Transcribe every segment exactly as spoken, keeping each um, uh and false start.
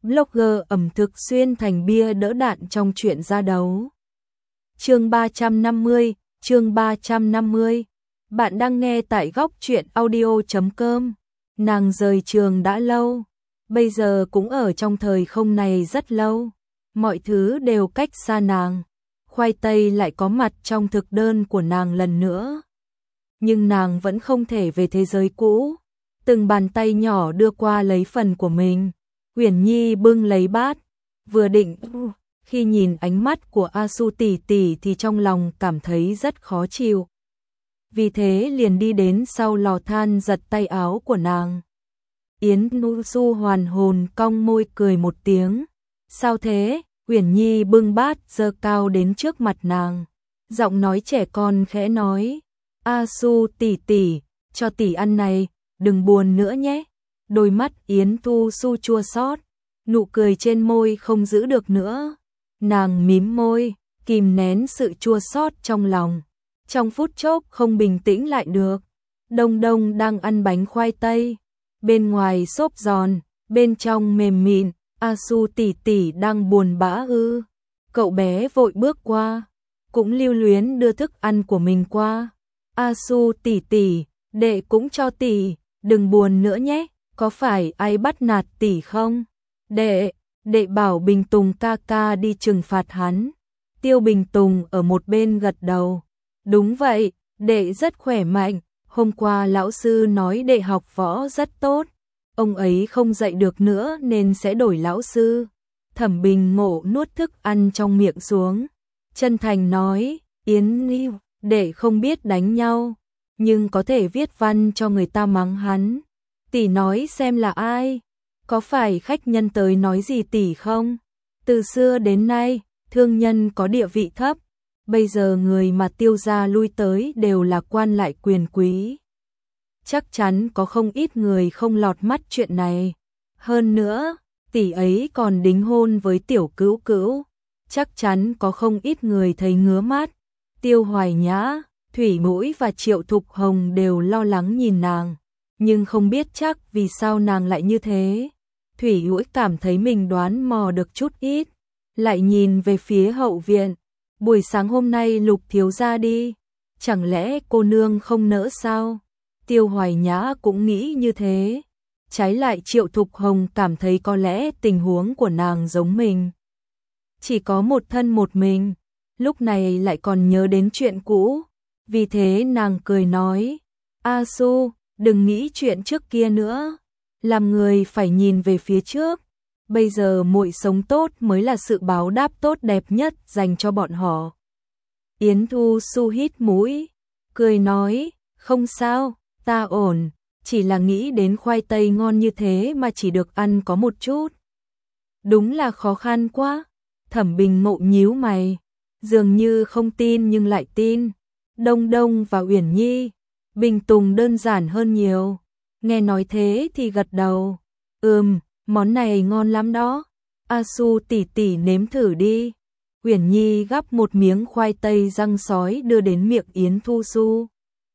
blogger ẩm thực xuyên thành bia đỡ đạn trong chuyện ra đấu. Chương ba trăm năm mươi, chương ba trăm năm mươi. Bạn đang nghe tại góc truyện audio chấm com. Nàng rời trường đã lâu, bây giờ cũng ở trong thời không này rất lâu. Mọi thứ đều cách xa nàng. Khoai tây lại có mặt trong thực đơn của nàng lần nữa. Nhưng nàng vẫn không thể về thế giới cũ. Từng bàn tay nhỏ đưa qua lấy phần của mình. Uyển Nhi bưng lấy bát, vừa định khi nhìn ánh mắt của A Su tỷ tỷ thì trong lòng cảm thấy rất khó chịu. Vì thế liền đi đến sau lò than giật tay áo của nàng. Yến Nu Su hoàn hồn cong môi cười một tiếng. Sao thế? Uyển Nhi bưng bát giơ cao đến trước mặt nàng. Giọng nói trẻ con khẽ nói. A Su tỷ tỷ, cho tỷ ăn này, đừng buồn nữa nhé. Đôi mắt Yến Tu Su chua xót, nụ cười trên môi không giữ được nữa. Nàng mím môi, kìm nén sự chua xót trong lòng. Trong phút chốc không bình tĩnh lại được. Đông Đông đang ăn bánh khoai tây, bên ngoài xốp giòn, bên trong mềm mịn. A Su tỷ tỷ đang buồn bã ư? Cậu bé vội bước qua, cũng lưu luyến đưa thức ăn của mình qua. A Su tỷ tỷ, đệ cũng cho tỷ, đừng buồn nữa nhé. Có phải ai bắt nạt tỷ không? Đệ, đệ bảo Bình Tùng ca ca đi trừng phạt hắn. Tiêu Bình Tùng ở một bên gật đầu. Đúng vậy, đệ rất khỏe mạnh. Hôm qua lão sư nói đệ học võ rất tốt. Ông ấy không dạy được nữa nên sẽ đổi lão sư. Thẩm Bình Ngộ nuốt thức ăn trong miệng xuống. Chân thành nói, Yến Nhi, đệ không biết đánh nhau, nhưng có thể viết văn cho người ta mắng hắn. Tỷ nói xem là ai? Có phải khách nhân tới nói gì tỷ không? Từ xưa đến nay, thương nhân có địa vị thấp. Bây giờ người mà Tiêu gia lui tới đều là quan lại quyền quý. Chắc chắn có không ít người không lọt mắt chuyện này. Hơn nữa, tỷ ấy còn đính hôn với Tiểu Cữu Cữu. Chắc chắn có không ít người thấy ngứa mắt. Tiêu Hoài Nhã, Thủy Mũi và Triệu Thục Hồng đều lo lắng nhìn nàng. Nhưng không biết chắc vì sao nàng lại như thế. Thủy Mũi cảm thấy mình đoán mò được chút ít. Lại nhìn về phía hậu viện. Buổi sáng hôm nay Lục thiếu gia đi. Chẳng lẽ cô nương không nỡ sao? Tiêu Hoài Nhã cũng nghĩ như thế. Trái lại Triệu Thục Hồng cảm thấy có lẽ tình huống của nàng giống mình. Chỉ có một thân một mình. Lúc này lại còn nhớ đến chuyện cũ. Vì thế nàng cười nói. A Su, đừng nghĩ chuyện trước kia nữa. Làm người phải nhìn về phía trước. Bây giờ muội sống tốt mới là sự báo đáp tốt đẹp nhất dành cho bọn họ. Yến Thu Su hít mũi, cười nói, không sao, ta ổn, chỉ là nghĩ đến khoai tây ngon như thế mà chỉ được ăn có một chút. Đúng là khó khăn quá. Thẩm Bình Ngộ nhíu mày, dường như không tin nhưng lại tin. Đông Đông và Uyển Nhi, Bình Tùng đơn giản hơn nhiều. Nghe nói thế thì gật đầu. Ừm, món này ngon lắm đó. A Su tỷ tỷ nếm thử đi. Uyển Nhi gắp một miếng khoai tây răng sói đưa đến miệng Yến Thu Su.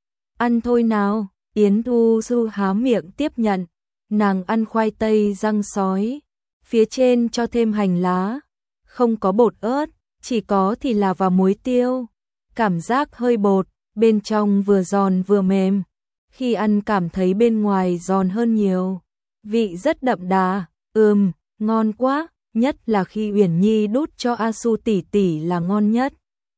Ăn thôi nào. Yến Thu Su há miệng tiếp nhận. Nàng ăn khoai tây răng sói. Phía trên cho thêm hành lá. Không có bột ớt, chỉ có thì là và muối tiêu. Cảm giác hơi bột, bên trong vừa giòn vừa mềm. Khi ăn cảm thấy bên ngoài giòn hơn nhiều. Vị rất đậm đà, ừm, ngon quá, nhất là khi Uyển Nhi đút cho A Su tỷ tỷ là ngon nhất.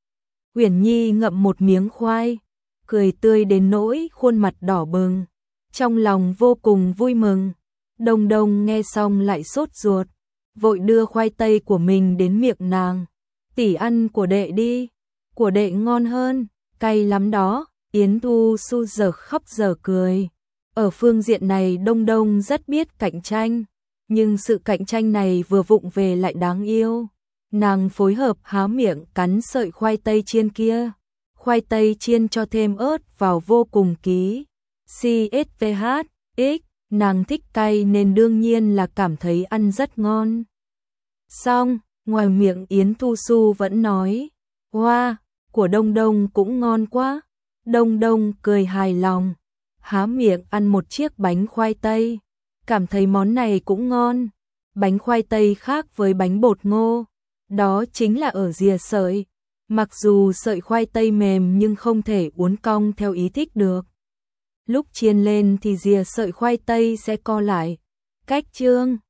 Uyển Nhi ngậm một miếng khoai, cười tươi đến nỗi khuôn mặt đỏ bừng, trong lòng vô cùng vui mừng. Đông Đông nghe xong lại sốt ruột, vội đưa khoai tây của mình đến miệng nàng. Tỷ ăn của đệ đi, của đệ ngon hơn, cay lắm đó. Yến Thu Su giờ khóc giờ cười. Ở phương diện này Đông Đông rất biết cạnh tranh, nhưng sự cạnh tranh này vừa vụng về lại đáng yêu. Nàng phối hợp há miệng cắn sợi khoai tây chiên kia. Khoai tây chiên cho thêm ớt vào vô cùng ký. CSVH, X, nàng thích cay nên đương nhiên là cảm thấy ăn rất ngon. Xong, ngoài miệng Yến Thu Su vẫn nói, wow, của Đông Đông cũng ngon quá. Đông Đông cười hài lòng, há miệng ăn một chiếc bánh khoai tây, cảm thấy món này cũng ngon. Bánh khoai tây khác với bánh bột ngô, đó chính là ở rìa sợi. Mặc dù sợi khoai tây mềm nhưng không thể uốn cong theo ý thích được. Lúc chiên lên thì rìa sợi khoai tây sẽ co lại. Cách chương